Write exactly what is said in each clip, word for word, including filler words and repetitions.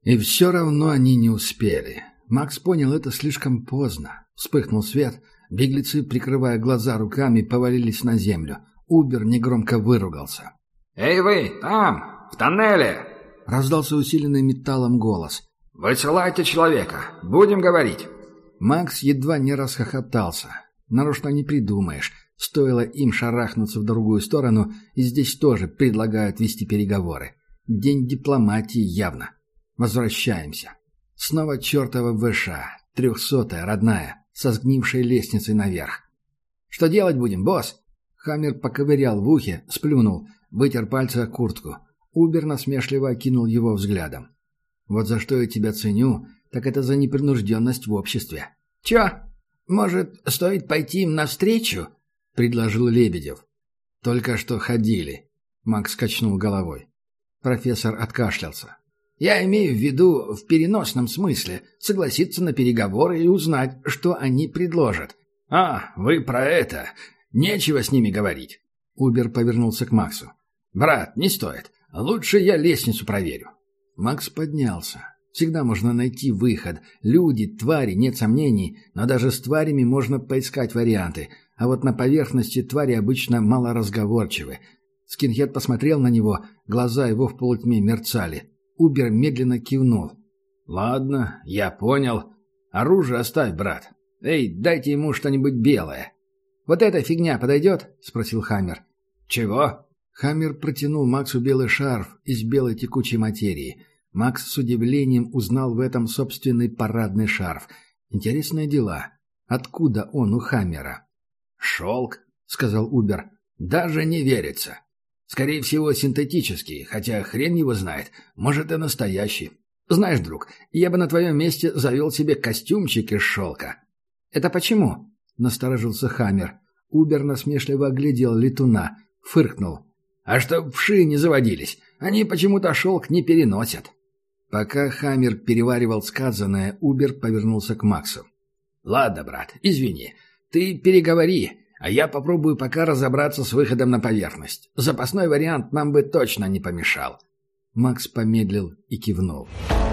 И все равно они не успели. Макс понял это слишком поздно. Вспыхнул свет. Беглецы, прикрывая глаза руками, повалились на землю. Убер негромко выругался. «Эй вы, там, в тоннеле!» Раздался усиленный металлом голос. «Высылайте человека, будем говорить!» Макс едва не расхохотался. Нарочно не придумаешь. Стоило им шарахнуться в другую сторону, и здесь тоже предлагают вести переговоры. День дипломатии явно. Возвращаемся. Снова чертова ВШ, трехсотая, родная, со сгнившей лестницей наверх. «Что делать будем, босс?» Хаммер поковырял в ухе, сплюнул, вытер пальцы о куртку. Убер насмешливо окинул его взглядом. «Вот за что я тебя ценю, так это за непринужденность в обществе». «Чё? Может, стоит пойти им навстречу?» — предложил Лебедев. «Только что ходили», — Макс качнул головой. Профессор откашлялся. «Я имею в виду в переносном смысле согласиться на переговоры и узнать, что они предложат». «А, вы про это. Нечего с ними говорить». Убер повернулся к Максу. «Брат, не стоит. Лучше я лестницу проверю». Макс поднялся. Всегда можно найти выход. Люди, твари, нет сомнений, но даже с тварями можно поискать варианты. А вот на поверхности твари обычно малоразговорчивы. Скинхед посмотрел на него, глаза его в полутьме мерцали. Убер медленно кивнул. «Ладно, я понял. Оружие оставь, брат. Эй, дайте ему что-нибудь белое». «Вот эта фигня подойдет?» — спросил Хаммер. «Чего?» Хаммер протянул Максу белый шарф из белой текучей материи. Макс с удивлением узнал в этом собственный парадный шарф. Интересные дела. Откуда он у Хаммера? «Шелк», — сказал Убер. «Даже не верится. Скорее всего, синтетический, хотя хрен его знает. Может, и настоящий. Знаешь, друг, я бы на твоем месте завел себе костюмчик из шелка». «Это почему?» — насторожился Хаммер. Убер насмешливо оглядел летуна, фыркнул. «А чтоб вши не заводились, они почему-то шелк не переносят». Пока Хаммер переваривал сказанное, Убер повернулся к Максу. «Ладно, брат, извини. Ты переговори, а я попробую пока разобраться с выходом на поверхность. Запасной вариант нам бы точно не помешал». Макс помедлил и кивнул.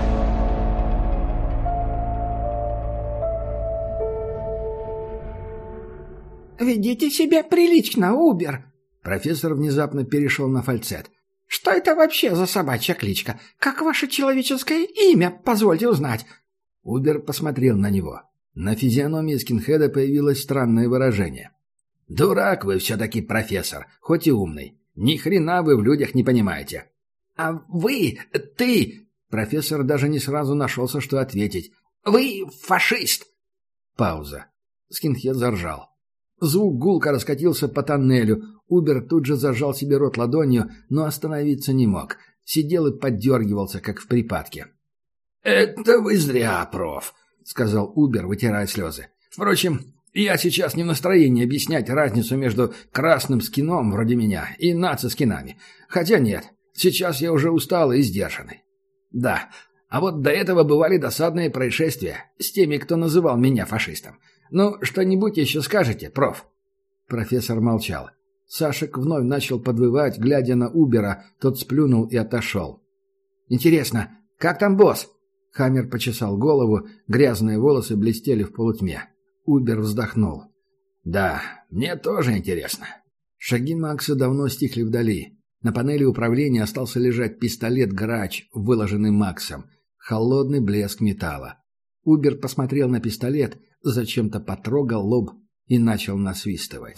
«Ведите себя прилично, Убер!» Профессор внезапно перешел на фальцет. «Что это вообще за собачья кличка? Как ваше человеческое имя, позвольте узнать?» Убер посмотрел на него. На физиономии скинхеда появилось странное выражение. «Дурак вы все-таки, профессор, хоть и умный. Ни хрена вы в людях не понимаете». «А вы, ты...» Профессор даже не сразу нашелся, что ответить. «Вы фашист!» Пауза. Скинхед заржал. Звук гулко раскатился по тоннелю. Убер тут же зажал себе рот ладонью, но остановиться не мог. Сидел и поддергивался, как в припадке. «Это вы зря, проф», — сказал Убер, вытирая слезы. «Впрочем, я сейчас не в настроении объяснять разницу между красным скином, вроде меня, и наци-скинами. Хотя нет, сейчас я уже усталый и сдержанный. Да, а вот до этого бывали досадные происшествия с теми, кто называл меня фашистом. Ну, что-нибудь еще скажете, проф?» Профессор молчал. Сашек вновь начал подвывать, глядя на Убера, тот сплюнул и отошел. «Интересно, как там босс?» Хаммер почесал голову, грязные волосы блестели в полутьме. Убер вздохнул. «Да, мне тоже интересно». Шаги Макса давно стихли вдали. На панели управления остался лежать пистолет-грач, выложенный Максом. Холодный блеск металла. Убер посмотрел на пистолет, зачем-то потрогал лоб и начал насвистывать.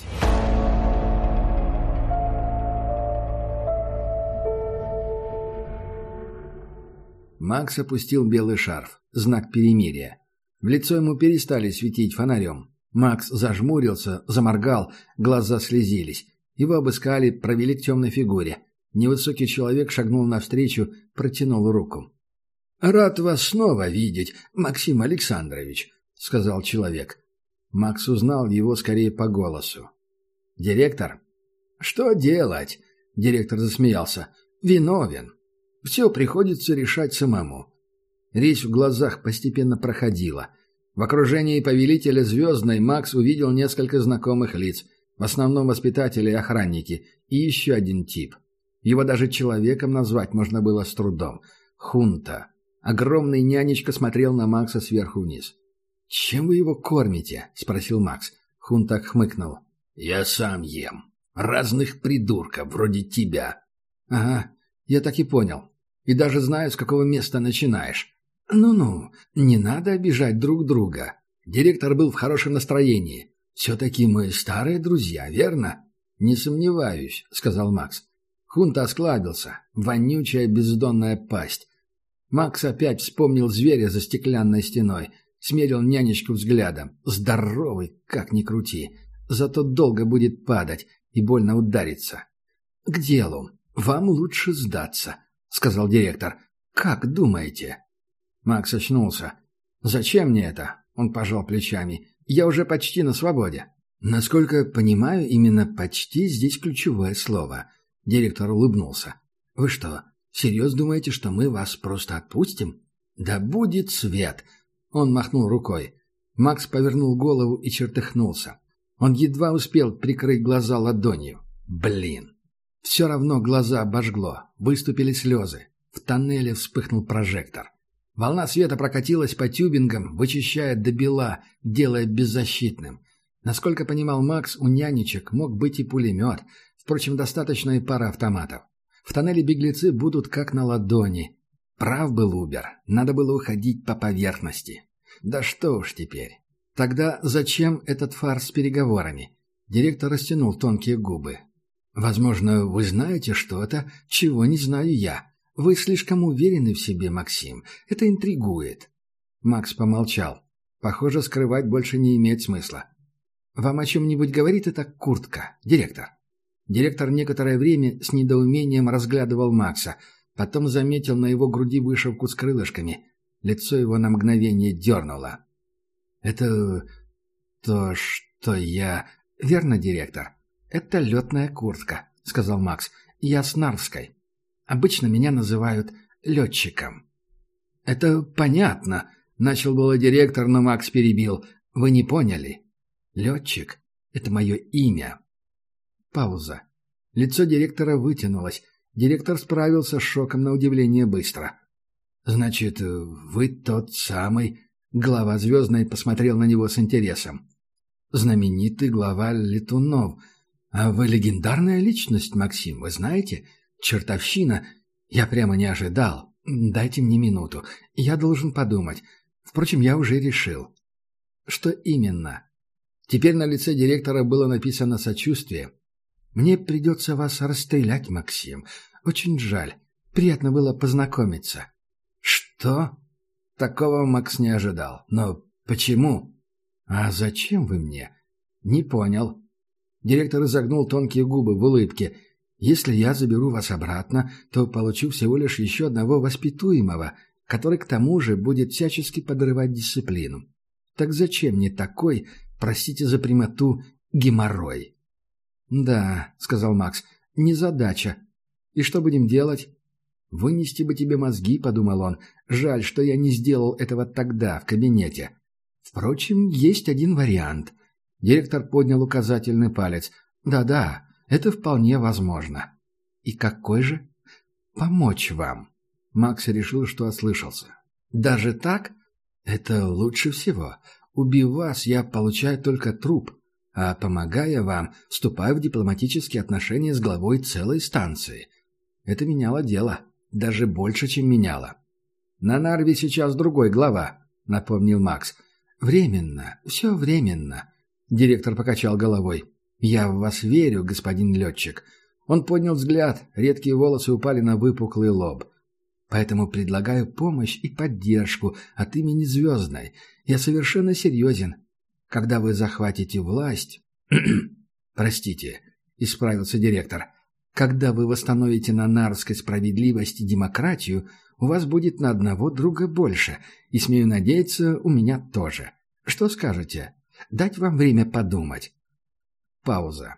Макс опустил белый шарф, знак перемирия. В лицо ему перестали светить фонарем. Макс зажмурился, заморгал, глаза слезились. Его обыскали, провели к темной фигуре. Невысокий человек шагнул навстречу, протянул руку. «Рад вас снова видеть, Максим Александрович», — сказал человек. Макс узнал его скорее по голосу. «Директор?» «Что делать?» — директор засмеялся. «Виновен. Все приходится решать самому». Резь в глазах постепенно проходила. В окружении повелителя Звездной Макс увидел несколько знакомых лиц, в основном воспитатели и охранники, и еще один тип. Его даже человеком назвать можно было с трудом. Хунта. Огромный нянечка смотрел на Макса сверху вниз. «Чем вы его кормите?» — спросил Макс. Хунтак хмыкнул. «Я сам ем. Разных придурков, вроде тебя». «Ага, я так и понял. И даже знаю, с какого места начинаешь». «Ну-ну, не надо обижать друг друга». Директор был в хорошем настроении. «Все-таки мы старые друзья, верно?» «Не сомневаюсь», — сказал Макс. Хунта осклабился. Вонючая бездонная пасть. Макс опять вспомнил зверя за стеклянной стеной. Смерил нянечку взглядом. Здоровый, как ни крути. Зато долго будет падать и больно удариться. «К делу. Вам лучше сдаться», — сказал директор. «Как думаете?» Макс очнулся. «Зачем мне это?» — он пожал плечами. «Я уже почти на свободе». «Насколько понимаю, именно «почти» здесь ключевое слово». Директор улыбнулся. «Вы что, серьезно думаете, что мы вас просто отпустим?» «Да будет свет!» Он махнул рукой. Макс повернул голову и чертыхнулся. Он едва успел прикрыть глаза ладонью. «Блин!» Все равно глаза обожгло. Выступили слезы. В тоннеле вспыхнул прожектор. Волна света прокатилась по тюбингам, вычищая до бела, делая беззащитным. Насколько понимал Макс, у нянечек мог быть и пулемет. Впрочем, достаточно и пара автоматов. В тоннеле беглецы будут как на ладони. Прав был Убер. Надо было уходить по поверхности. Да что уж теперь. Тогда зачем этот фарс с переговорами? Директор растянул тонкие губы. Возможно, вы знаете что-то, чего не знаю я. Вы слишком уверены в себе, Максим. Это интригует. Макс помолчал. Похоже, скрывать больше не имеет смысла. Вам о чем-нибудь говорит эта куртка, директор? Директор некоторое время с недоумением разглядывал Макса, потом заметил на его груди вышивку с крылышками. Лицо его на мгновение дернуло. «Это то, что я...» «Верно, директор. Это летная куртка», — сказал Макс. «Я с Нарвской. Обычно меня называют летчиком». «Это понятно», — начал было директор, но Макс перебил. «Вы не поняли. Летчик — это мое имя». Пауза. Лицо директора вытянулось. Директор справился с шоком на удивление быстро. «Значит, вы тот самый...» Глава Звездной посмотрел на него с интересом. «Знаменитый глава Летунов. А вы легендарная личность, Максим, вы знаете? Чертовщина. Я прямо не ожидал. Дайте мне минуту. Я должен подумать. Впрочем, я уже решил». «Что именно?» Теперь на лице директора было написано сочувствие. «Мне придется вас расстрелять, Максим. Очень жаль. Приятно было познакомиться». «Что?» Такого Макс не ожидал. «Но почему?» «А зачем вы мне?» «Не понял». Директор изогнул тонкие губы в улыбке. «Если я заберу вас обратно, то получу всего лишь еще одного воспитуемого, который к тому же будет всячески подрывать дисциплину. Так зачем мне такой, простите за прямоту, геморрой?» «Да», — сказал Макс, — «незадача. И что будем делать?» «Вынести бы тебе мозги», — подумал он. «Жаль, что я не сделал этого тогда, в кабинете. Впрочем, есть один вариант». Директор поднял указательный палец. «Да-да, это вполне возможно». «И какой же?» «Помочь вам». Макс решил, что ослышался. «Даже так? Это лучше всего. Убив вас, я получаю только труп, а помогая вам, вступаю в дипломатические отношения с главой целой станции. Это меняло дело». Даже больше, чем меняло. «На Нарве сейчас другой глава», — напомнил Макс. «Временно, все временно», — директор покачал головой. «Я в вас верю, господин летчик». Он поднял взгляд, редкие волосы упали на выпуклый лоб. «Поэтому предлагаю помощь и поддержку от имени Звездной. Я совершенно серьезен. Когда вы захватите власть...» «Простите», — исправился директор. «Когда вы восстановите на Нарвской справедливость и демократию, у вас будет на одного друга больше, и, смею надеяться, у меня тоже. Что скажете? Дать вам время подумать?» Пауза.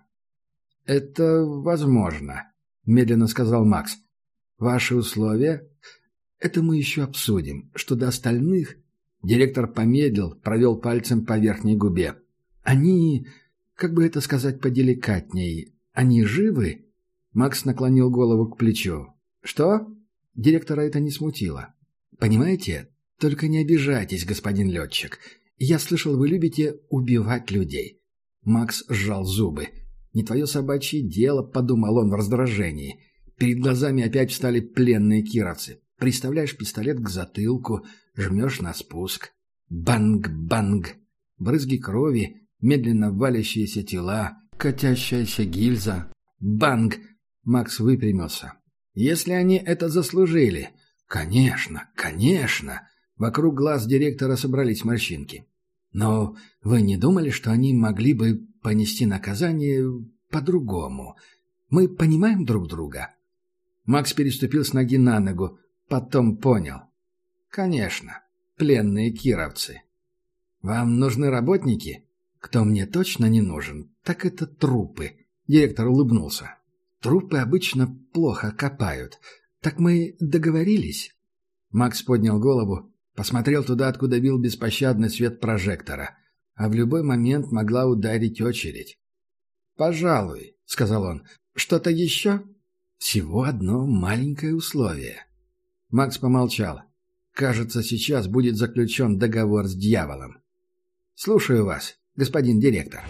«Это возможно», — медленно сказал Макс. «Ваши условия? Это мы еще обсудим. Что до остальных...» Директор помедлил, провел пальцем по верхней губе. «Они... как бы это сказать поделикатней? Они живы?» Макс наклонил голову к плечу. «Что?» Директора это не смутило. Понимаете? Только не обижайтесь, господин летчик. Я слышал, вы любите убивать людей». Макс сжал зубы. «Не твое собачье дело», — подумал он в раздражении. Перед глазами опять встали пленные кировцы. Приставляешь пистолет к затылку, жмешь на спуск. Банг-банг. Брызги крови, медленно валящиеся тела, катящаяся гильза. Банг. Макс выпрямился. Если они это заслужили. Конечно, конечно. Вокруг глаз директора собрались морщинки. Но вы не думали, что они могли бы понести наказание по-другому? Мы понимаем друг друга? Макс переступил с ноги на ногу, потом понял. Конечно, пленные кировцы. Вам нужны работники? Кто мне точно не нужен, так это трупы. Директор улыбнулся. Трупы обычно плохо копают. Так мы договорились? Макс поднял голову, посмотрел туда, откуда бил беспощадный свет прожектора. А в любой момент могла ударить очередь. «Пожалуй», — сказал он. «Что-то еще?» «Всего одно маленькое условие». Макс помолчал. «Кажется, сейчас будет заключен договор с дьяволом». «Слушаю вас, господин директор».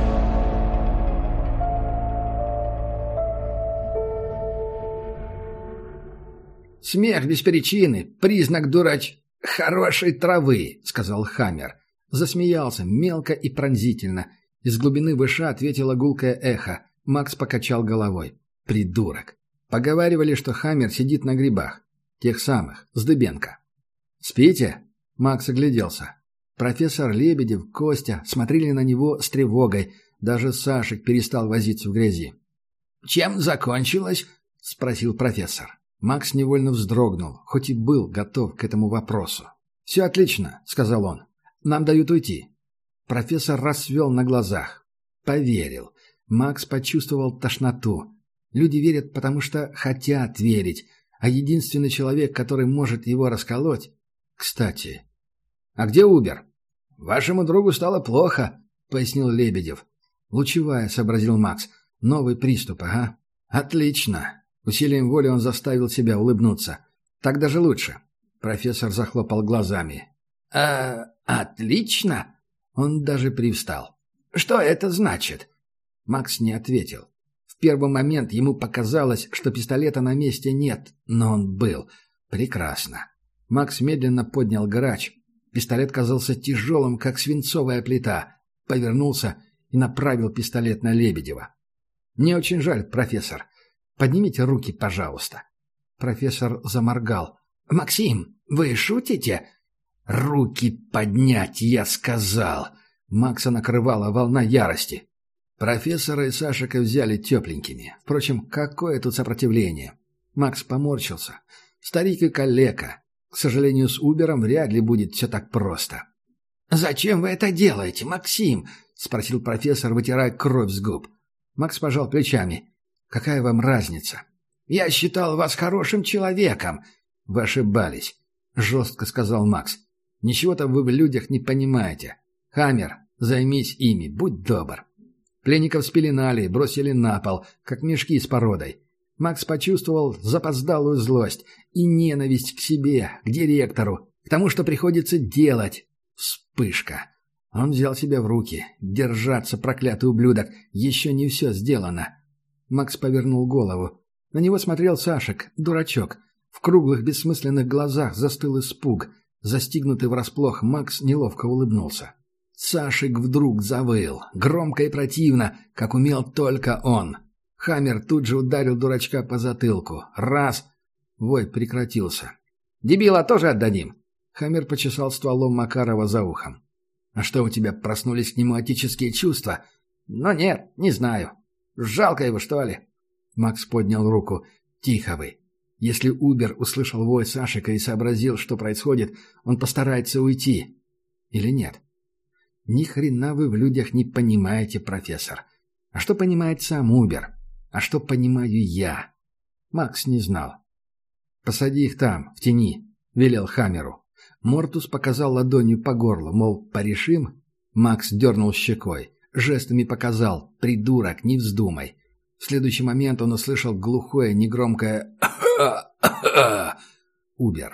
«Смех без причины — признак дурач... хорошей травы», — сказал Хаммер. Засмеялся мелко и пронзительно. Из глубины выша ответило гулкое эхо. Макс покачал головой. «Придурок». Поговаривали, что Хаммер сидит на грибах. Тех самых, с Дыбенко. «Спите?» — Макс огляделся. Профессор Лебедев, Костя смотрели на него с тревогой. Даже Сашек перестал возиться в грязи. «Чем закончилось?» — спросил профессор. Макс невольно вздрогнул, хоть и был готов к этому вопросу. «Все отлично», — сказал он. «Нам дают уйти». Профессор расцвел на глазах. Поверил. Макс почувствовал тошноту. Люди верят, потому что хотят верить, а единственный человек, который может его расколоть... Кстати... «А где Убер?» «Вашему другу стало плохо», — пояснил Лебедев. «Лучевая», — сообразил Макс. «Новый приступ, ага». «Отлично». Усилием воли он заставил себя улыбнуться. «Так даже лучше». Профессор захлопал глазами. «А, отлично?» Он даже привстал. «Что это значит?» Макс не ответил. В первый момент ему показалось, что пистолета на месте нет, но он был. Прекрасно. Макс медленно поднял грач. Пистолет казался тяжелым, как свинцовая плита. Повернулся и направил пистолет на Лебедева. «Мне очень жаль, профессор. Поднимите руки, пожалуйста». Профессор заморгал. «Максим, вы шутите?» «Руки поднять, я сказал!» Макса накрывала волна ярости. Профессора и Сашика взяли тепленькими. Впрочем, какое тут сопротивление? Макс поморщился. Старик и калека. К сожалению, с Убером вряд ли будет все так просто. «Зачем вы это делаете, Максим?» — спросил профессор, вытирая кровь с губ. Макс пожал плечами. «Какая вам разница?» «Я считал вас хорошим человеком». «Вы ошибались», — жестко сказал Макс. «Ничего-то вы в людях не понимаете. Хаммер, займись ими, будь добр». Пленников спеленали и бросили на пол, как мешки с породой. Макс почувствовал запоздалую злость и ненависть к себе, к директору, к тому, что приходится делать. Вспышка. Он взял себя в руки. Держаться, проклятый ублюдок, еще не все сделано. Макс повернул голову. На него смотрел Сашек, дурачок. В круглых бессмысленных глазах застыл испуг. Застигнутый врасплох, Макс неловко улыбнулся. Сашек вдруг завыл, громко и противно, как умел только он. Хаммер тут же ударил дурачка по затылку. Раз. Вой прекратился. «Дебила тоже отдадим!» Хаммер почесал стволом Макарова за ухом. «А что, у тебя проснулись к нему отеческие чувства?» «Ну нет, не знаю. Жалко его, что ли?» Макс поднял руку. «Тихо вы. Если Убер услышал вой Сашика и сообразил, что происходит, он постарается уйти. Или нет?» «Ни хрена вы в людях не понимаете, профессор. А что понимает сам Убер? А что понимаю я?» Макс не знал. «Посади их там, в тени», — велел Хаммеру. Мортус показал ладонью по горлу, мол, порешим. Макс дернул щекой. Жестами показал: «Придурок, не вздумай». В следующий момент он услышал глухое, негромкое «Убер».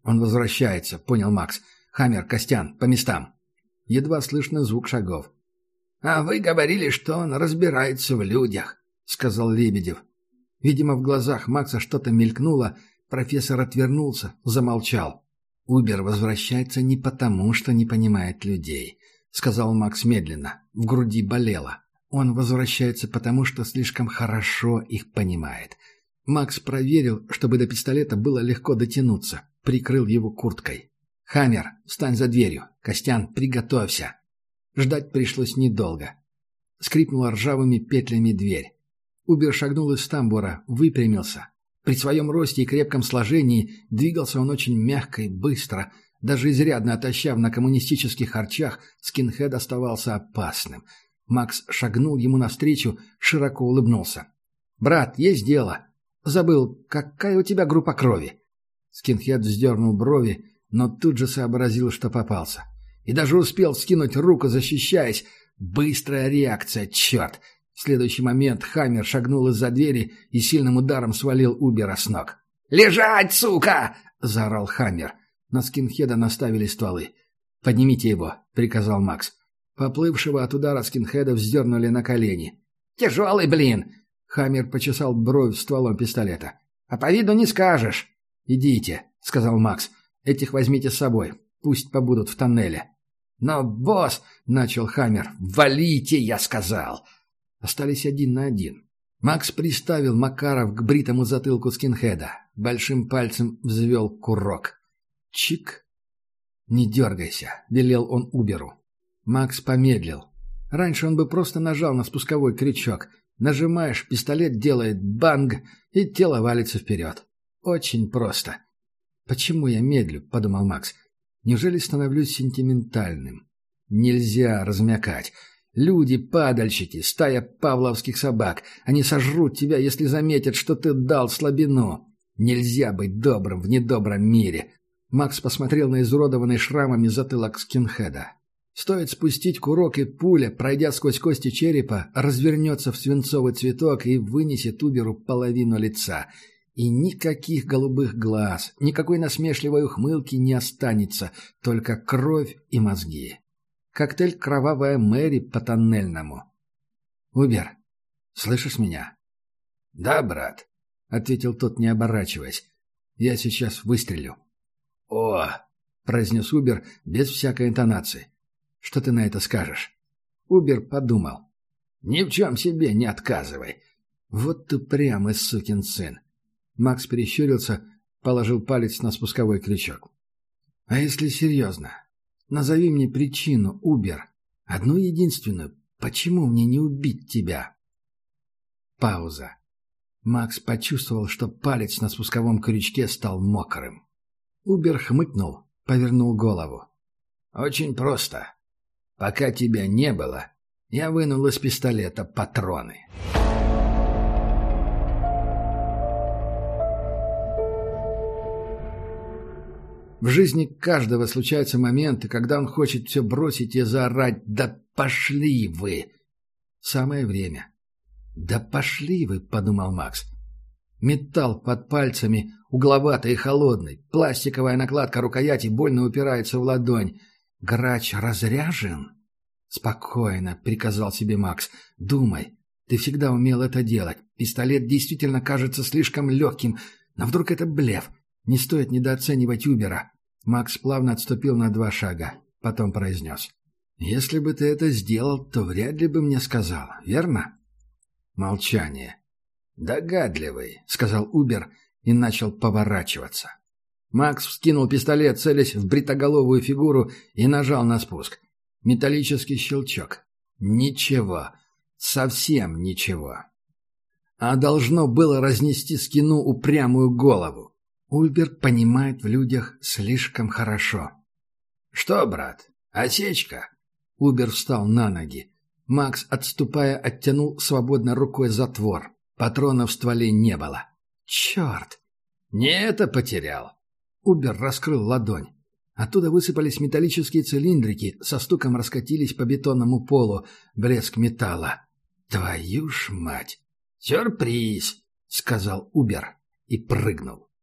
«Он возвращается», — понял Макс. «Хаммер, Костян, по местам». Едва слышно звук шагов. «А вы говорили, что он разбирается в людях», — сказал Лебедев. Видимо, в глазах Макса что-то мелькнуло, профессор отвернулся, замолчал. «Убер возвращается не потому, что не понимает людей», — сказал Макс медленно. В груди болело. «Он возвращается потому, что слишком хорошо их понимает». Макс проверил, чтобы до пистолета было легко дотянуться. Прикрыл его курткой. «Хаммер, встань за дверью. Костян, приготовься». Ждать пришлось недолго. Скрипнула ржавыми петлями дверь. Убер шагнул из тамбура, выпрямился. При своем росте и крепком сложении двигался он очень мягко и быстро. Даже изрядно отощав на коммунистических харчах, скинхед оставался опасным. Макс шагнул ему навстречу, широко улыбнулся. «Брат, есть дело. Забыл, какая у тебя группа крови?» Скинхед вздернул брови, но тут же сообразил, что попался. И даже успел вскинуть руку, защищаясь. Быстрая реакция, черт! В следующий момент Хаммер шагнул из-за двери и сильным ударом свалил Убера с ног. «Лежать, сука!» — заорал Хаммер. На скинхеда наставили стволы. «Поднимите его», — приказал Макс. Поплывшего от удара скинхеда вздернули на колени. «Тяжелый, блин!» — Хаммер почесал бровь стволом пистолета. «А по виду не скажешь». «Идите», — сказал Макс. «Этих возьмите с собой. Пусть побудут в тоннеле». «Но, босс!» — начал Хаммер. «Валите, я сказал!» Остались один на один. Макс приставил Макаров к бритому затылку скинхеда. Большим пальцем взвел курок. Чик! «Не дергайся», — велел он Уберу. Макс помедлил. Раньше он бы просто нажал на спусковой крючок. Нажимаешь, пистолет делает банг, и тело валится вперед. Очень просто. «Почему я медлю?» — подумал Макс. «Неужели становлюсь сентиментальным?» Нельзя размякать. Люди — падальщики, стая павловских собак. Они сожрут тебя, если заметят, что ты дал слабину. Нельзя быть добрым в недобром мире. Макс посмотрел на изуродованный шрамами затылок скинхеда. Стоит спустить курок, и пуля, пройдя сквозь кости черепа, развернется в свинцовый цветок и вынесет Уберу половину лица. И никаких голубых глаз, никакой насмешливой ухмылки не останется, только кровь и мозги. Коктейль «Кровавая Мэри» по-тоннельному. «Убер, слышишь меня?» «Да, брат», — ответил тот, не оборачиваясь. «Я сейчас выстрелю». «О!» — произнес Убер без всякой интонации. «Что ты на это скажешь?» Убер подумал. «Ни в чем себе не отказывай». «Вот ты прямый сукин сын». Макс перещурился, положил палец на спусковой крючок. «А если серьезно? Назови мне причину, Убер. Одну единственную. Почему мне не убить тебя?» Пауза. Макс почувствовал, что палец на спусковом крючке стал мокрым. Убер хмыкнул, повернул голову. «Очень просто. Пока тебя не было, я вынул из пистолета патроны». В жизни каждого случаются моменты, когда он хочет все бросить и заорать «Да пошли вы!». Самое время. «Да пошли вы!» — подумал Макс. Металл под пальцами, угловатый и холодный, пластиковая накладка рукояти больно упирается в ладонь. Грач разряжен? «Спокойно», — приказал себе Макс. «Думай. Ты всегда умел это делать. Пистолет действительно кажется слишком легким, но вдруг это блеф. Не стоит недооценивать Убера». Макс плавно отступил на два шага. Потом произнес. «Если бы ты это сделал, то вряд ли бы мне сказал, верно?» Молчание. «Догадливый», — сказал Убер и начал поворачиваться. Макс вскинул пистолет, целясь в бритоголовую фигуру, и нажал на спуск. Металлический щелчок. Ничего. Совсем ничего. А должно было разнести скину упрямую голову. Убер понимает в людях слишком хорошо. «Что, брат, осечка?» Убер встал на ноги. Макс, отступая, оттянул свободной рукой затвор. Патронов в стволе не было. «Черт!» «Не это потерял!» Убер раскрыл ладонь. Оттуда высыпались металлические цилиндрики, со стуком раскатились по бетонному полу, блеск металла. «Твою ж мать!» «Сюрприз!» — сказал Убер и прыгнул.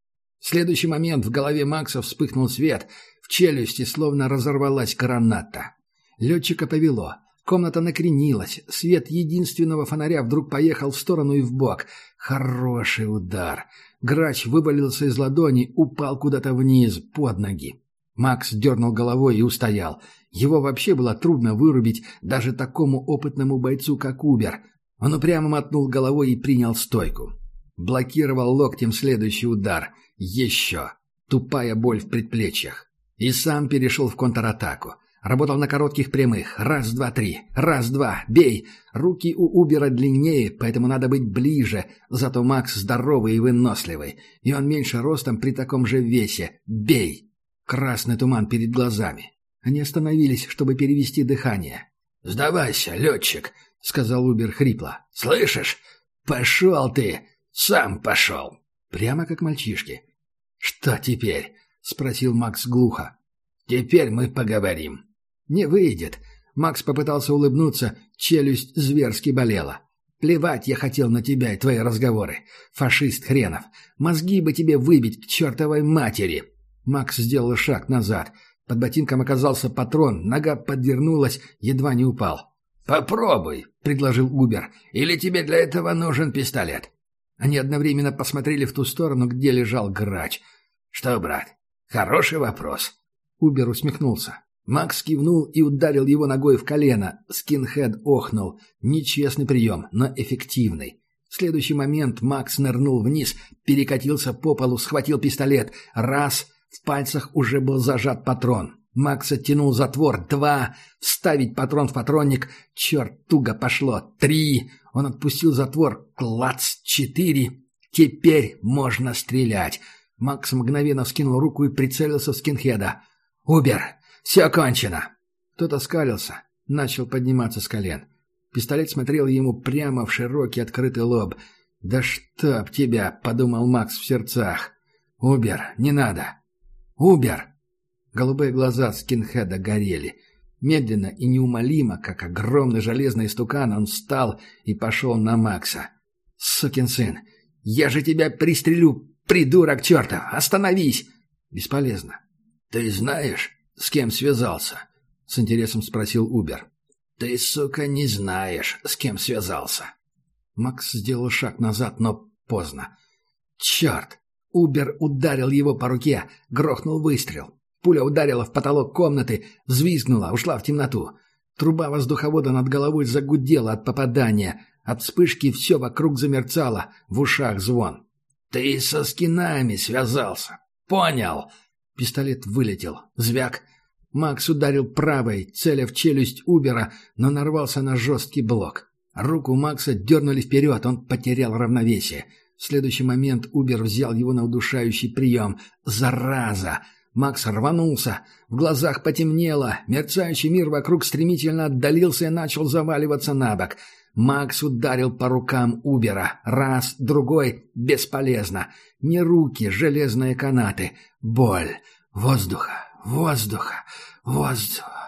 В следующий момент в голове Макса вспыхнул свет, в челюсти словно разорвалась граната. Летчика повело. Комната накренилась. Свет единственного фонаря вдруг поехал в сторону и вбок. Хороший удар. Грач вывалился из ладони, упал куда-то вниз, под ноги. Макс дернул головой и устоял. Его вообще было трудно вырубить даже такому опытному бойцу, как Убер. Он упрямо мотнул головой и принял стойку. Блокировал локтем следующий удар. Еще. Тупая боль в предплечьях. И сам перешел в контратаку. Работал на коротких прямых. Раз, два, три. Раз, два. Бей. Руки у Убера длиннее, поэтому надо быть ближе. Зато Макс здоровый и выносливый. И он меньше ростом при таком же весе. Бей. Красный туман перед глазами. Они остановились, чтобы перевести дыхание. «Сдавайся, летчик», — сказал Убер хрипло. «Слышишь? Пошел ты! Сам пошел!» Прямо как мальчишки. «Что теперь?» — спросил Макс глухо. «Теперь мы поговорим». «Не выйдет». Макс попытался улыбнуться, челюсть зверски болела. «Плевать я хотел на тебя и твои разговоры. Фашист хренов. Мозги бы тебе выбить к чертовой матери». Макс сделал шаг назад. Под ботинком оказался патрон, нога подвернулась, едва не упал. «Попробуй», — предложил Убер. «Или тебе для этого нужен пистолет?» Они одновременно посмотрели в ту сторону, где лежал грач. «Что, брат, хороший вопрос». Убер усмехнулся. Макс кивнул и ударил его ногой в колено. Скинхед охнул. Нечестный прием, но эффективный. В следующий момент Макс нырнул вниз, перекатился по полу, схватил пистолет. Раз. В пальцах уже был зажат патрон. Макс оттянул затвор. Два. Вставить патрон в патронник. Черт, туго пошло. Три. Он отпустил затвор. Клац. Четыре. Теперь можно стрелять. Макс мгновенно вскинул руку и прицелился в скинхеда. «Убер! Все кончено!» Тот оскалился. Начал подниматься с колен. Пистолет смотрел ему прямо в широкий открытый лоб. «Да чтоб тебя!» — подумал Макс в сердцах. «Убер, не надо!» «Убер!» Голубые глаза скинхеда горели. Медленно и неумолимо, как огромный железный стукан, он встал и пошел на Макса. «Сукин сын! Я же тебя пристрелю, придурок чертов! Остановись!» «Бесполезно». «Ты знаешь, с кем связался?» — с интересом спросил Убер. «Ты, сука, не знаешь, с кем связался». Макс сделал шаг назад, но поздно. «Черт!» Убер ударил его по руке, грохнул выстрел. Пуля ударила в потолок комнаты, взвизгнула, ушла в темноту. Труба воздуховода над головой загудела от попадания. От вспышки все вокруг замерцало, в ушах звон. «Ты со скинами связался. Понял?» Пистолет вылетел. Звяк. Макс ударил правой, целя в челюсть Убера, но нарвался на жесткий блок. Руку Макса дернули вперед, он потерял равновесие. В следующий момент Убер взял его на удушающий прием. «Зараза!» Макс рванулся. В глазах потемнело. Мерцающий мир вокруг стремительно отдалился и начал заваливаться на бок. Макс ударил по рукам Убера. Раз, другой. Бесполезно. Не руки, железные канаты. Боль. Воздуха. Воздуха. Воздуха.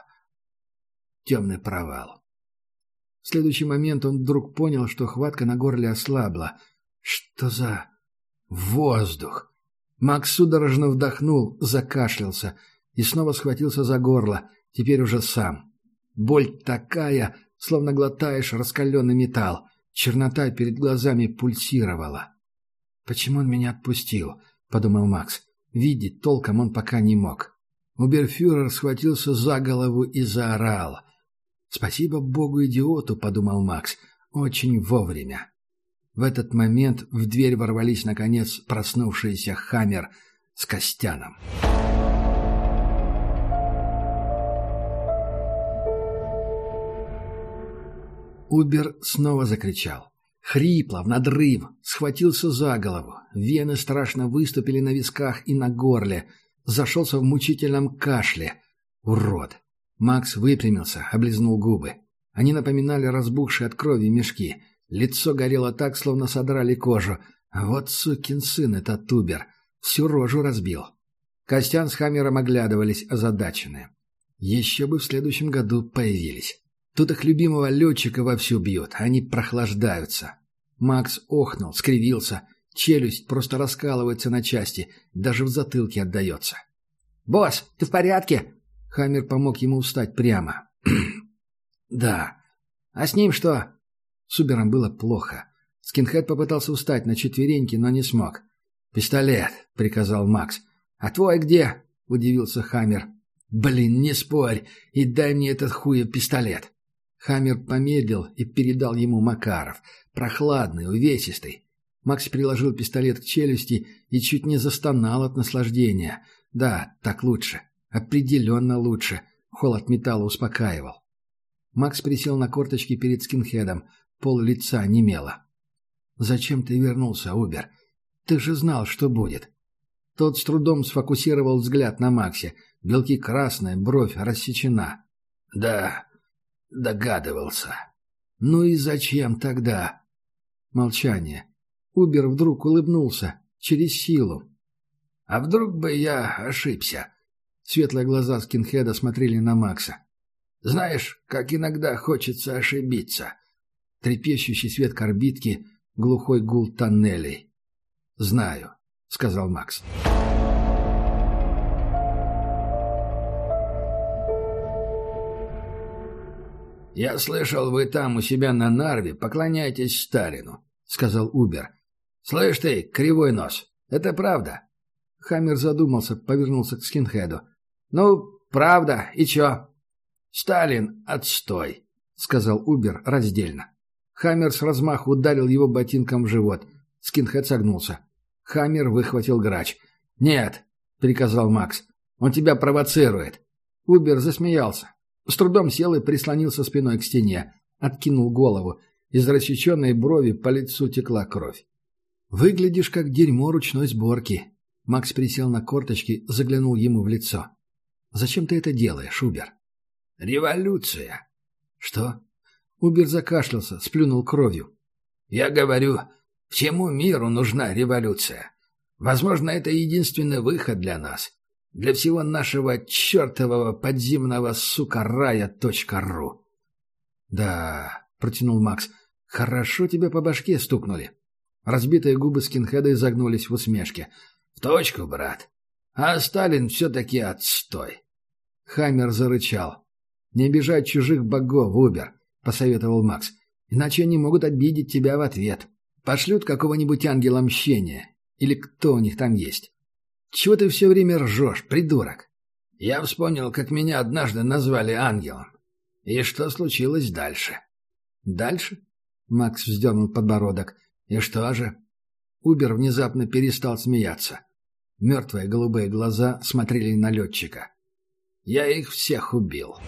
Темный провал. В следующий момент он вдруг понял, что хватка на горле ослабла. Что за... воздух? Макс судорожно вдохнул, закашлялся и снова схватился за горло, теперь уже сам. Боль такая, словно глотаешь раскаленный металл. Чернота перед глазами пульсировала. «Почему он меня отпустил?» — подумал Макс. Видеть толком он пока не мог. Уберфюрер схватился за голову и заорал. «Спасибо богу-идиоту», — подумал Макс, — «очень вовремя». В этот момент в дверь ворвались, наконец, проснувшиеся Хаммер с Костяном. Убер снова закричал. Хрипло, в надрыв, схватился за голову. Вены страшно выступили на висках и на горле. Зашелся в мучительном кашле. Урод! Макс выпрямился, облизнул губы. Они напоминали разбухшие от крови мешки. Лицо горело так, словно содрали кожу. Вот сукин сын этот Убер. Всю рожу разбил. Костян с Хаммером оглядывались озадаченные. Еще бы в следующем году появились. Тут их любимого летчика вовсю бьют, они прохлаждаются. Макс охнул, скривился. Челюсть просто раскалывается на части, даже в затылке отдается. «Босс, ты в порядке?» Хаммер помог ему встать прямо. «Да. А с ним что?» С Убером было плохо. Скинхед попытался встать на четвереньки, но не смог. «Пистолет», — приказал Макс. «А твой где?» — удивился Хаммер. «Блин, не спорь и дай мне этот хуев пистолет». Хаммер помедлил и передал ему Макаров. Прохладный, увесистый. Макс приложил пистолет к челюсти и чуть не застонал от наслаждения. Да, так лучше. Определенно лучше. Холод металла успокаивал. Макс присел на корточки перед скинхедом. Пол лица немело. «Зачем ты вернулся, Убер? Ты же знал, что будет». Тот с трудом сфокусировал взгляд на Максе. Белки красные, бровь рассечена. «Да, догадывался». «Ну и зачем тогда?» Молчание. Убер вдруг улыбнулся. Через силу. «А вдруг бы я ошибся?» Светлые глаза скинхеда смотрели на Макса. «Знаешь, как иногда хочется ошибиться». Трепещущий свет карбидки, глухой гул тоннелей. «Знаю», — сказал Макс. «Я слышал, вы там у себя на Нарве поклоняетесь Сталину», — сказал Убер. «Слышь ты, кривой нос, это правда?» Хаммер задумался, повернулся к скинхеду. «Ну, правда, и чё?» «Сталин — отстой», — сказал Убер раздельно. Хаммер с размаху ударил его ботинком в живот. Скинхед согнулся. Хаммер выхватил грач. «Нет», — приказал Макс, — «он тебя провоцирует». Убер засмеялся. С трудом сел и прислонился спиной к стене. Откинул голову. Из рассеченной брови по лицу текла кровь. «Выглядишь как дерьмо ручной сборки». Макс присел на корточки, заглянул ему в лицо. «Зачем ты это делаешь, Убер?» «Революция». «Что?» Убер закашлялся, сплюнул кровью. «Я говорю, всему миру нужна революция. Возможно, это единственный выход для нас. Для всего нашего чертового подземного сука рая точка ру». «Да», — протянул Макс, — «хорошо тебя по башке стукнули». Разбитые губы скинхеда изогнулись в усмешке. «В точку, брат. А Сталин все-таки отстой». Хаммер зарычал. «Не обижай чужих богов, Убер», — посоветовал Макс. «Иначе они могут обидеть тебя в ответ. Пошлют какого-нибудь ангела мщения. Или кто у них там есть. Чего ты все время ржешь, придурок?» «Я вспомнил, как меня однажды назвали ангелом. И что случилось дальше?» «Дальше?» — Макс вздернул подбородок. «И что же?» Убер внезапно перестал смеяться. Мертвые голубые глаза смотрели на летчика. «Я их всех убил».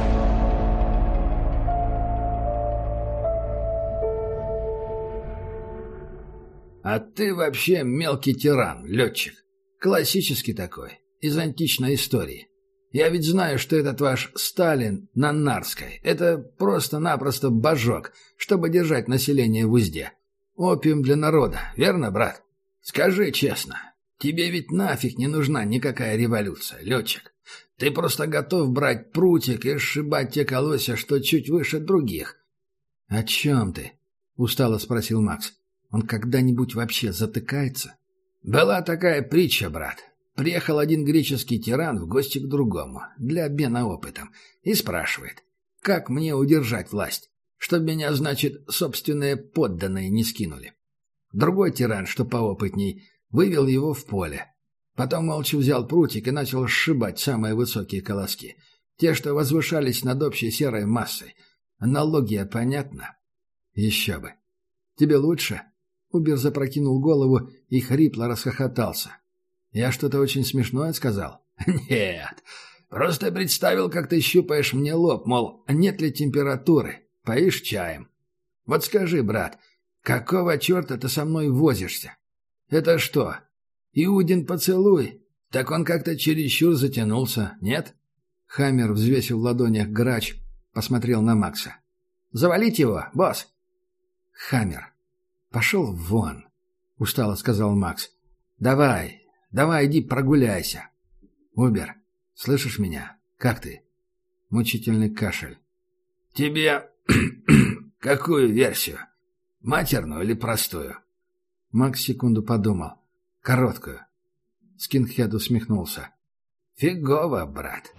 «А ты вообще мелкий тиран, летчик. Классический такой, из античной истории. Я ведь знаю, что этот ваш Сталин на Нарской — это просто-напросто божок, чтобы держать население в узде. Опиум для народа, верно, брат? Скажи честно, тебе ведь нафиг не нужна никакая революция, летчик. Ты просто готов брать прутик и сшибать те колосья, что чуть выше других». «О чем ты?» — устало спросил Макс. «Он когда-нибудь вообще затыкается?» «Была такая притча, брат. Приехал один греческий тиран в гости к другому, для обмена опытом, и спрашивает, как мне удержать власть, чтобы меня, значит, собственные подданные не скинули. Другой тиран, что поопытней, вывел его в поле. Потом молча взял прутик и начал сшибать самые высокие колоски, те, что возвышались над общей серой массой. Аналогия понятна?» «Еще бы. Тебе лучше?» Убер запрокинул голову и хрипло расхохотался. «Я что-то очень смешное сказал?» «Нет, просто представил, как ты щупаешь мне лоб, мол, нет ли температуры, поишь чаем. Вот скажи, брат, какого черта ты со мной возишься? Это что, Иудин поцелуй? Так он как-то чересчур затянулся, нет?» Хаммер взвесил в ладонях грач, посмотрел на Макса. «Завалить его, босс!» «Хаммер, пошел вон!» — устало сказал Макс. «Давай, давай, иди прогуляйся. Убер, слышишь меня? Как ты?» Мучительный кашель. «Тебе какую версию? Матерную или простую?» Макс секунду подумал. Короткую. Скинхед усмехнулся. «Фигово, брат».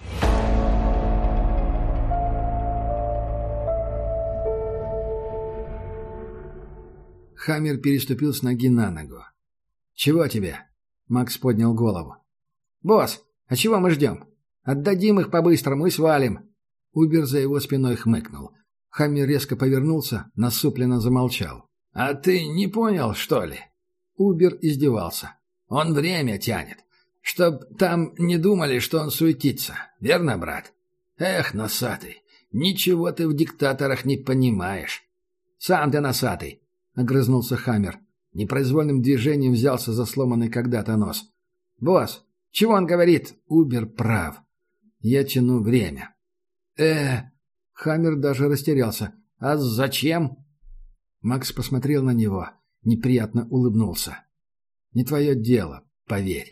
Хаммер переступил с ноги на ногу. «Чего тебе?» Макс поднял голову. «Босс, а чего мы ждем? Отдадим их по-быстрому и свалим». Убер за его спиной хмыкнул. Хаммер резко повернулся, насупленно замолчал. «А ты не понял, что ли?» Убер издевался. «Он время тянет. Чтоб там не думали, что он суетится. Верно, брат? Эх, носатый, ничего ты в диктаторах не понимаешь». «Сам ты носатый», — огрызнулся Хаммер. Непроизвольным движением взялся за сломанный когда-то нос. «Босс, чего он говорит?» Убер прав. Я тяну время. э Хаммер даже растерялся. «А зачем?» Макс посмотрел на него, неприятно улыбнулся. «Не твое дело, поверь».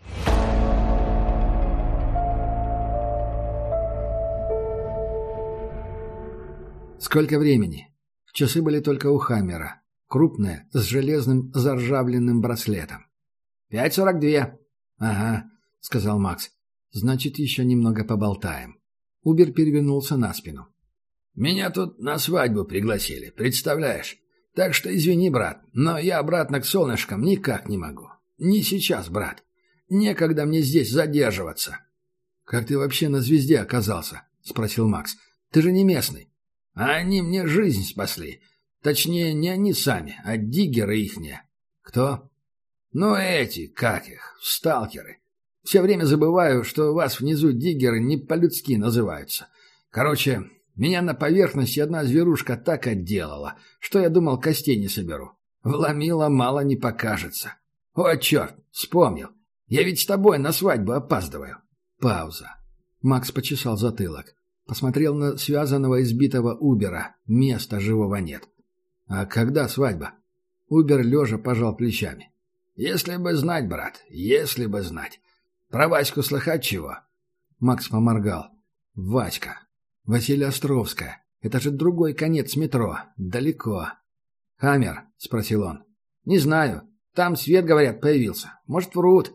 «Сколько времени?» Часы были только у Хаммера. Крупные, с железным заржавленным браслетом. «Пять сорок две». «Ага», — сказал Макс. «Значит, еще немного поболтаем». Убер перевернулся на спину. «Меня тут на свадьбу пригласили, представляешь? Так что извини, брат, но я обратно к солнышкам никак не могу. Не сейчас, брат. Некогда мне здесь задерживаться». «Как ты вообще на звезде оказался?» — спросил Макс. «Ты же не местный». «А они мне жизнь спасли. Точнее, не они сами, а диггеры ихние». «Кто?» «Ну, эти, как их, сталкеры. Все время забываю, что у вас внизу диггеры не по-людски называются. Короче, меня на поверхности одна зверушка так отделала, что я думал, костей не соберу. Вломила, мало не покажется. О, черт, вспомнил. Я ведь с тобой на свадьбу опаздываю». Пауза. Макс почесал затылок. Посмотрел на связанного избитого Убера. Места живого нет. «А когда свадьба?» Убер лежа пожал плечами. «Если бы знать, брат, если бы знать. Про Ваську слыхать чего?» Макс поморгал. «Васька. Василия-Островская. Это же другой конец метро. Далеко». «Хаммер?» — спросил он. «Не знаю. Там свет, говорят, появился. Может, врут».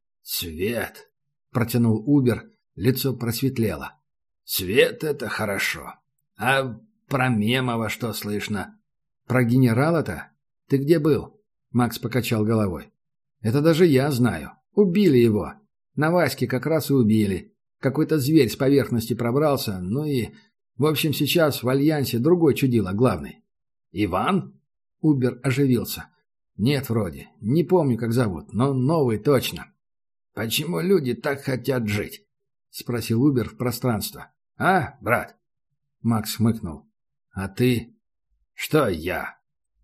«Свет?» — протянул Убер. Лицо просветлело. «Свет — это хорошо. А про Мемова что слышно?» «Про генерала-то? Ты где был?» Макс покачал головой. «Это даже я знаю. Убили его. На Ваське как раз и убили. Какой-то зверь с поверхности пробрался, ну и... В общем, сейчас в Альянсе другой чудило главный». «Иван?» Убер оживился. «Нет, вроде. Не помню, как зовут, но новый точно». «Почему люди так хотят жить?» — спросил Убер в пространство. «А, брат?» Макс хмыкнул. «А ты?» «Что я?»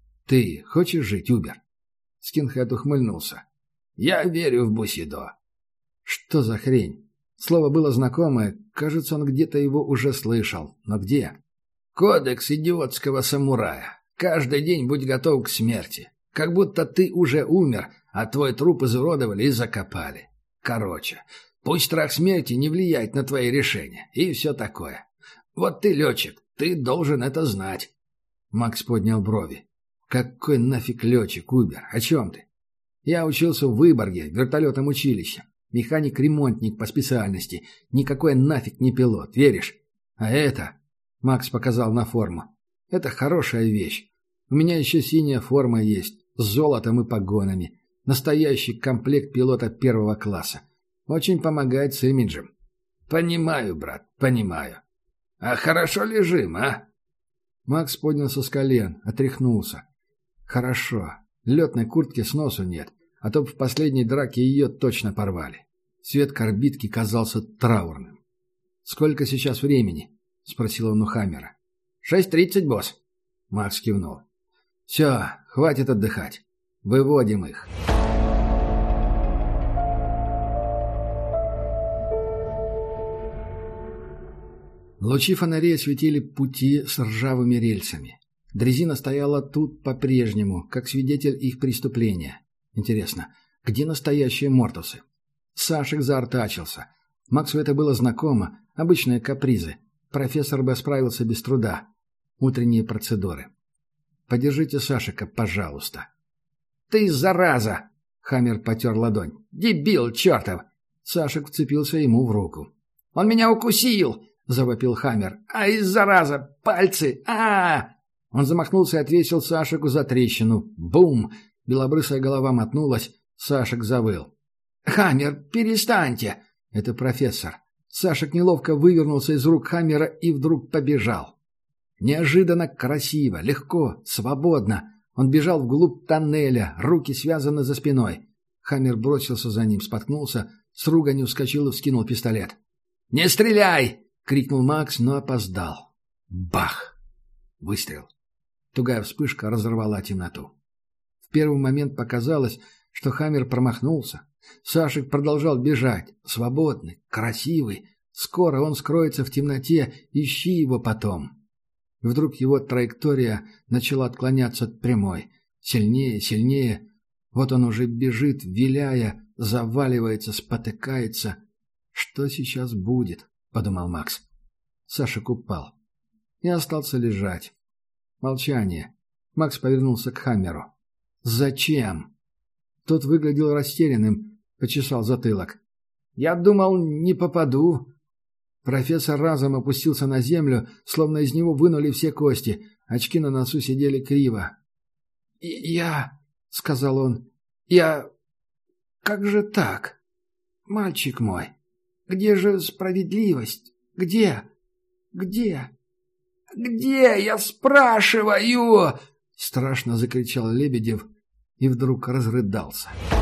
«Ты хочешь жить, Убер?» Скинхед ухмыльнулся. «Я верю в Бусидо». «Что за хрень?» Слово было знакомое, кажется, он где-то его уже слышал. Но где? «Кодекс идиотского самурая. Каждый день будь готов к смерти. Как будто ты уже умер, а твой труп изуродовали и закопали. Короче, пусть страх смерти не влияет на твои решения. И все такое. Вот ты летчик, ты должен это знать». Макс поднял брови. «Какой нафиг летчик, Убер? О чем ты?» «Я учился в Выборге, в вертолетном училище. Механик-ремонтник по специальности. Никакой нафиг не пилот, веришь? А это...» Макс показал на форму. «Это хорошая вещь. У меня еще синяя форма есть, с золотом и погонами. Настоящий комплект пилота первого класса. Очень помогает с имиджем». «Понимаю, брат, понимаю. А хорошо лежим, а?» Макс поднялся с колен, отряхнулся. «Хорошо. Летной куртки с носу нет, а то в последней драке ее точно порвали». Цвет корбитки казался траурным. «Сколько сейчас времени?» — спросил он у Хаммера. «Шесть тридцать, босс». Макс кивнул. «Все, хватит отдыхать. Выводим их». Лучи фонарей осветили пути с ржавыми рельсами. Дрезина стояла тут по-прежнему, как свидетель их преступления. Интересно, где настоящие мортусы? Сашек заортачился. Максу это было знакомо, обычные капризы. Профессор бы справился без труда. Утренние процедуры. «Подержите Сашика, пожалуйста». ты зараза!» Хаммер потер ладонь. «Дебил чертов!» Сашек вцепился ему в руку. «Он меня укусил!» — завопил Хаммер. «Ай, зараза! Пальцы! а, -а, -а Он замахнулся и отвесил Сашеку за трещину. Бум! Белобрысая голова мотнулась. Сашек завыл. «Хаммер, перестаньте!» Это профессор. Сашек неловко вывернулся из рук Хаммера и вдруг побежал. Неожиданно красиво, легко, свободно. Он бежал вглубь тоннеля, руки связаны за спиной. Хаммер бросился за ним, споткнулся, с руганью вскочил и вскинул пистолет. «Не стреляй!» — крикнул Макс, но опоздал. Бах! Выстрел. Тугая вспышка разорвала темноту. В первый момент показалось, что Хаммер промахнулся. Сашек продолжал бежать, свободный, красивый. Скоро он скроется в темноте, ищи его потом. Вдруг его траектория начала отклоняться от прямой. Сильнее, сильнее. Вот он уже бежит, виляя, заваливается, спотыкается. «Что сейчас будет?» — подумал Макс. Сашек упал и остался лежать. Молчание. Макс повернулся к Хаммеру. «Зачем?» Тот выглядел растерянным, почесал затылок. «Я думал, не попаду». Профессор разом опустился на землю, словно из него вынули все кости. Очки на носу сидели криво. «Я...» — сказал он. «Я... Как же так? Мальчик мой, где же справедливость? Где? Где? Где, я спрашиваю?» Страшно закричал Лебедев и вдруг разрыдался.